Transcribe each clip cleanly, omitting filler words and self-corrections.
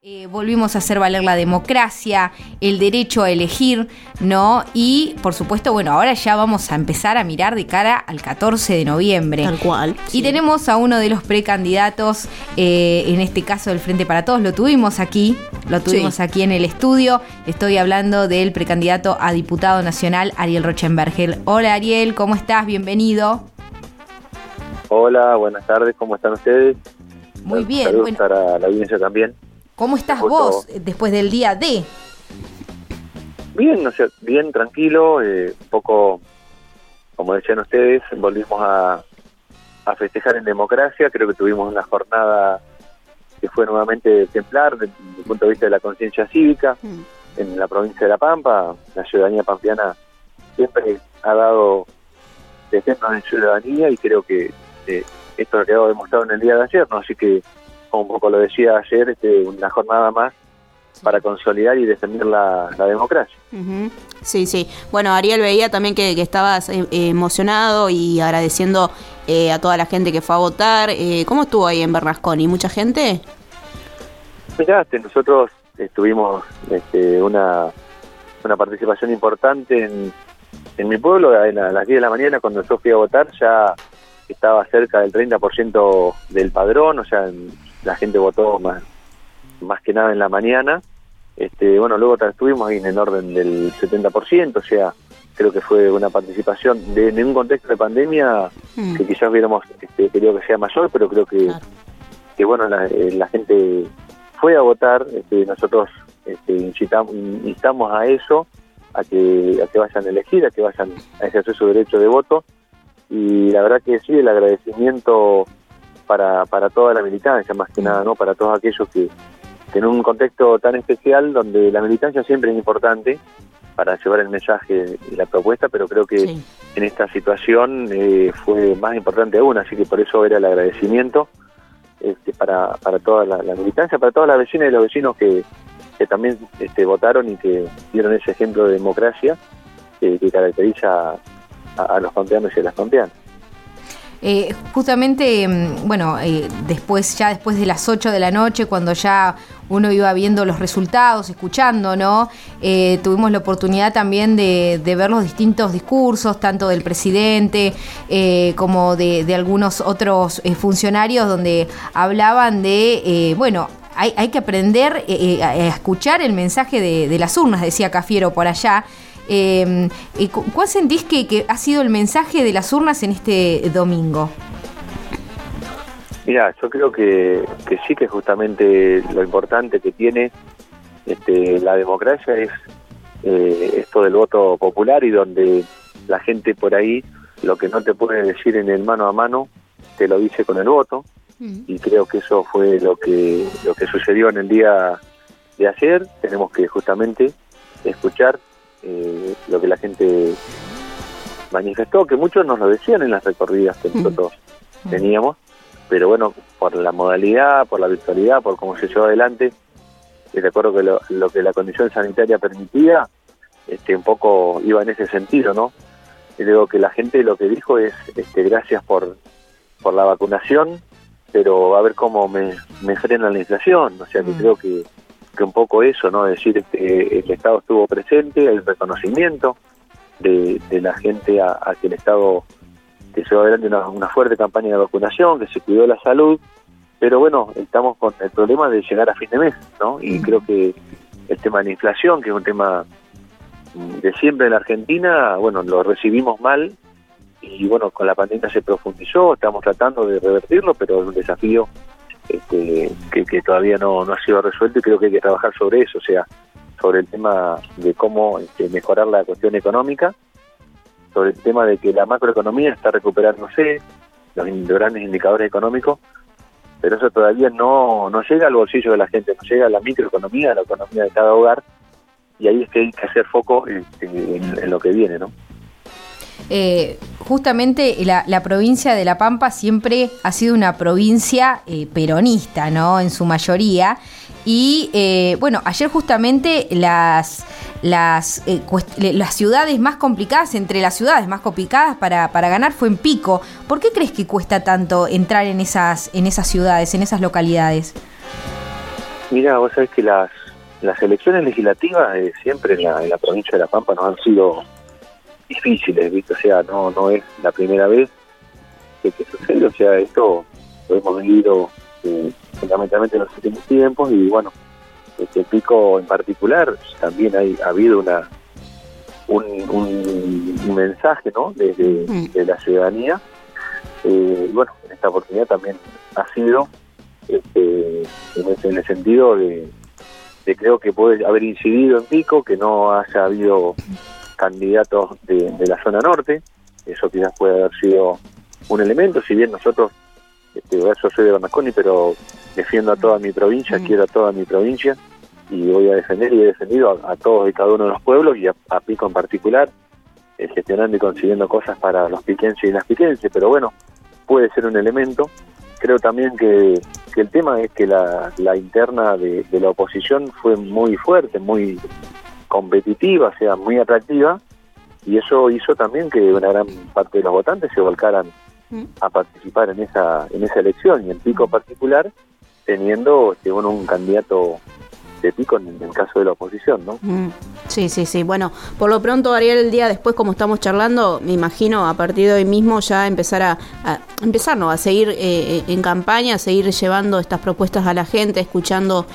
Volvimos a hacer valer la democracia, el derecho a elegir, ¿no? Y, por supuesto, bueno, ahora ya vamos a empezar a mirar de cara al 14 de noviembre. Tal cual. Y tenemos a uno de los precandidatos, en este caso del Frente para Todos, lo tuvimos aquí en el estudio. Estoy hablando del precandidato a diputado nacional, Ariel Rochenberger. Hola, Ariel, ¿cómo estás? Bienvenido. Hola, buenas tardes, ¿cómo están ustedes? Muy bien. Saludos para la audiencia también. ¿Cómo estás vos después del día D? Bien, bien, tranquilo, un poco, como decían ustedes, volvimos a festejar en democracia. Creo que tuvimos una jornada que fue nuevamente ejemplar desde el punto de vista de la conciencia cívica. En la provincia de La Pampa, la ciudadanía pampeana siempre ha dado ejemplos de ciudadanía y creo que esto ha quedado demostrado en el día de ayer, ¿no? Así que, como un poco lo decía ayer, una jornada más para consolidar y defender la democracia. Uh-huh. Sí. Bueno, Ariel, veía también que estabas emocionado y agradeciendo a toda la gente que fue a votar. ¿Cómo estuvo ahí en Bernasconi? ¿Mucha gente? Mirá, nosotros tuvimos una participación importante en mi pueblo. A las 10 de la mañana, cuando yo fui a votar, ya estaba cerca del 30% del padrón, o sea, la gente votó más que nada en la mañana. Bueno, luego estuvimos ahí en el orden del 70%, o sea, creo que fue una participación en un contexto de pandemia que quizás hubiéramos querido que sea mayor, pero creo que, claro, que bueno, la gente fue a votar. Nosotros instamos a eso, a que vayan a elegir, a que vayan a ejercer su derecho de voto. Y la verdad que sí, el agradecimiento para toda la militancia, más que nada, ¿no? Para todos aquellos que en un contexto tan especial, donde la militancia siempre es importante para llevar el mensaje y la propuesta, pero creo que en esta situación fue más importante aún, así que por eso era el agradecimiento para toda la militancia, para todas las vecinas y los vecinos que también votaron y que dieron ese ejemplo de democracia que caracteriza a los pampeanos y a las pampeanas. Justamente, bueno, después de las 8 de la noche, cuando ya uno iba viendo los resultados, escuchando, ¿no? Tuvimos la oportunidad también de ver los distintos discursos, tanto del presidente como de algunos otros funcionarios, donde hablaban de, bueno, hay que aprender a escuchar el mensaje de las urnas, decía Cafiero por allá. ¿Cuál sentís que ha sido el mensaje de las urnas en este domingo? Mira, yo creo que sí, que justamente lo importante que tiene la democracia es esto del voto popular, y donde la gente por ahí lo que no te puede decir en el mano a mano te lo dice con el voto. Y creo que eso fue lo que sucedió en el día de ayer. Tenemos que justamente escuchar lo que la gente manifestó, que muchos nos lo decían en las recorridas que nosotros teníamos, pero bueno, por la modalidad, por la virtualidad, por cómo se llevó adelante, de acuerdo que lo que la condición sanitaria permitía, un poco iba en ese sentido, ¿no? Y digo que la gente lo que dijo es gracias por la vacunación, pero a ver cómo me frena la inflación. O sea, que creo que un poco eso, ¿no? Es decir, el Estado estuvo presente, el reconocimiento de la gente a que el Estado que llevó adelante una fuerte campaña de vacunación, que se cuidó la salud, pero bueno, estamos con el problema de llegar a fin de mes, ¿no? Y creo que el tema de la inflación, que es un tema de siempre en la Argentina, bueno, lo recibimos mal, y bueno, con la pandemia se profundizó, estamos tratando de revertirlo, pero es un desafío que todavía no ha sido resuelto, y creo que hay que trabajar sobre eso, o sea, sobre el tema de cómo mejorar la cuestión económica, sobre el tema de que la macroeconomía está recuperándose, los grandes indicadores económicos, pero eso todavía no llega al bolsillo de la gente, no llega a la microeconomía, a la economía de cada hogar, y ahí es que hay que hacer foco en lo que viene, ¿no? Justamente la provincia de La Pampa siempre ha sido una provincia peronista, ¿no? En su mayoría. Y bueno, ayer justamente las ciudades más complicadas, entre las ciudades más complicadas para ganar fue en Pico. ¿Por qué crees que cuesta tanto entrar en esas ciudades, en esas localidades? Mira, vos sabés que las elecciones legislativas siempre en la provincia de La Pampa nos han sido difíciles, ¿viste? O sea, no es la primera vez que sucede, o sea, esto lo hemos vivido fundamentalmente en los últimos tiempos y bueno, Pico en particular también ha habido un mensaje, ¿no? De la ciudadanía. Y bueno, en esta oportunidad también ha sido en el sentido de creo que puede haber incidido en Pico, que no haya habido candidatos de la zona norte. Eso quizás puede haber sido un elemento, si bien nosotros, yo soy de Bernasconi, pero defiendo a toda mi provincia, quiero a toda mi provincia, y voy a defender y he defendido a todos y cada uno de los pueblos, y a Pico en particular, gestionando y consiguiendo cosas para los piquenses y las piquenses, pero bueno, puede ser un elemento. Creo también que el tema es que la interna de la oposición fue muy fuerte, muy competitiva, o sea, muy atractiva, y eso hizo también que una gran parte de los votantes se volcaran a participar en esa elección, y en Pico en particular, teniendo un candidato de Pico en el caso de la oposición, ¿no? Sí. Bueno, por lo pronto, Ariel, el día después, como estamos charlando, me imagino a partir de hoy mismo ya empezar a seguir en campaña, a seguir llevando estas propuestas a la gente, escuchando,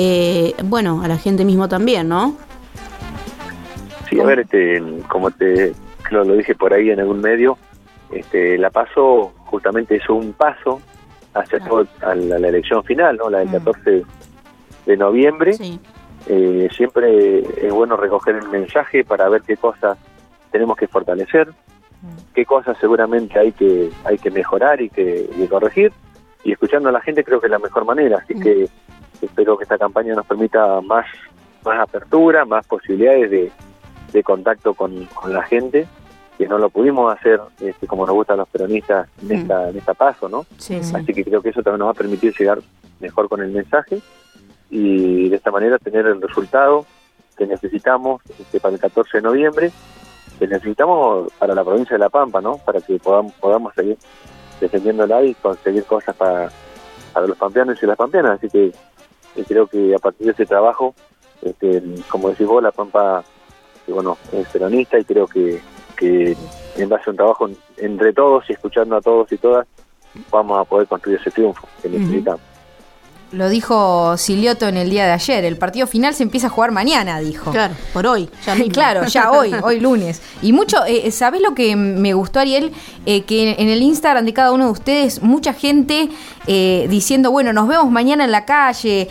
a la gente mismo también, ¿no? Sí, a ver, como lo dije por ahí en algún medio, la PASO justamente es un paso hacia a la elección final, ¿no? La del 14 de noviembre. Sí. Siempre es bueno recoger el mensaje para ver qué cosas tenemos que fortalecer, qué cosas seguramente hay que mejorar y que corregir, y escuchando a la gente creo que es la mejor manera, así que espero que esta campaña nos permita más apertura, más posibilidades de contacto con la gente, que no lo pudimos hacer como nos gustan los peronistas en esta PASO, ¿no? Sí. Así que creo que eso también nos va a permitir llegar mejor con el mensaje y de esta manera tener el resultado que necesitamos para el 14 de noviembre, que necesitamos para la provincia de La Pampa, ¿no? Para que podamos seguir defendiéndola y conseguir cosas para los pampeanos y las pampeanas. Así que creo que a partir de ese trabajo, como decís vos, La Pampa es peronista, y creo que en base a un trabajo entre todos y escuchando a todos y todas, vamos a poder construir ese triunfo que necesitamos. Lo dijo Silioto en el día de ayer, el partido final se empieza a jugar mañana, dijo. Claro, por hoy, ya mismo. Claro, ya hoy lunes. Y mucho, ¿sabés lo que me gustó, Ariel? Que en el Instagram de cada uno de ustedes, mucha gente diciendo, bueno, nos vemos mañana en la calle,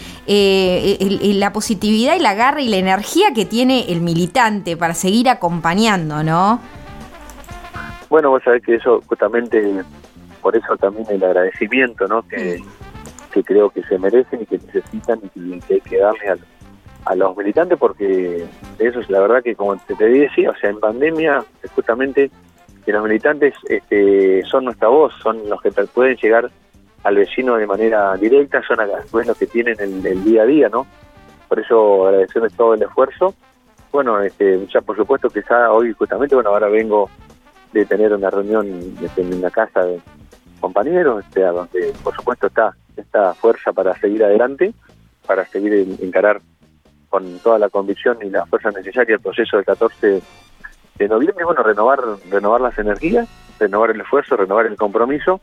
la positividad y la garra y la energía que tiene el militante para seguir acompañando, ¿no? Bueno, vos sabés que eso, justamente, por eso también el agradecimiento, ¿no? Que creo que se merecen y que necesitan y que hay que darle a los militantes, porque eso es la verdad que, como te decía, o sea, en pandemia justamente que los militantes son nuestra voz, son los que pueden llegar al vecino de manera directa, son pues los que tienen el día a día, ¿no? Por eso agradecerles todo el esfuerzo. Bueno, ya por supuesto que ya hoy justamente, ahora vengo de tener una reunión en una casa de compañeros, donde por supuesto está esta fuerza para seguir adelante, para seguir encarar con toda la convicción y la fuerza necesaria el proceso del 14 de noviembre. Bueno, renovar las energías, renovar el esfuerzo, renovar el compromiso,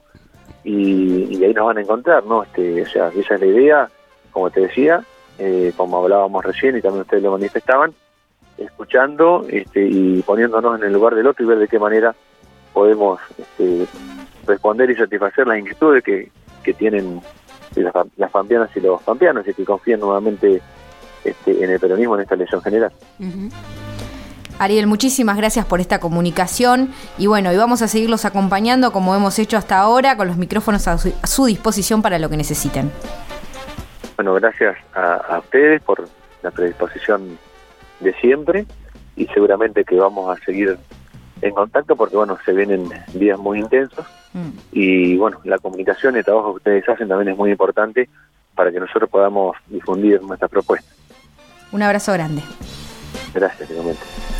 y ahí nos van a encontrar, ¿no? O sea, esa es la idea, como te decía, como hablábamos recién y también ustedes lo manifestaban, escuchando y poniéndonos en el lugar del otro y ver de qué manera podemos responder y satisfacer las inquietudes que tienen las pampeanas y los pampeanos, y que confían nuevamente en el peronismo en esta elección general. Ariel, muchísimas gracias por esta comunicación y vamos a seguirlos acompañando como hemos hecho hasta ahora, con los micrófonos a su disposición para lo que necesiten. Bueno, gracias a ustedes por la predisposición de siempre, y seguramente que vamos a seguir en contacto porque se vienen días muy intensos. Y la comunicación y el trabajo que ustedes hacen también es muy importante para que nosotros podamos difundir nuestras propuestas. Un abrazo grande. Gracias, igualmente.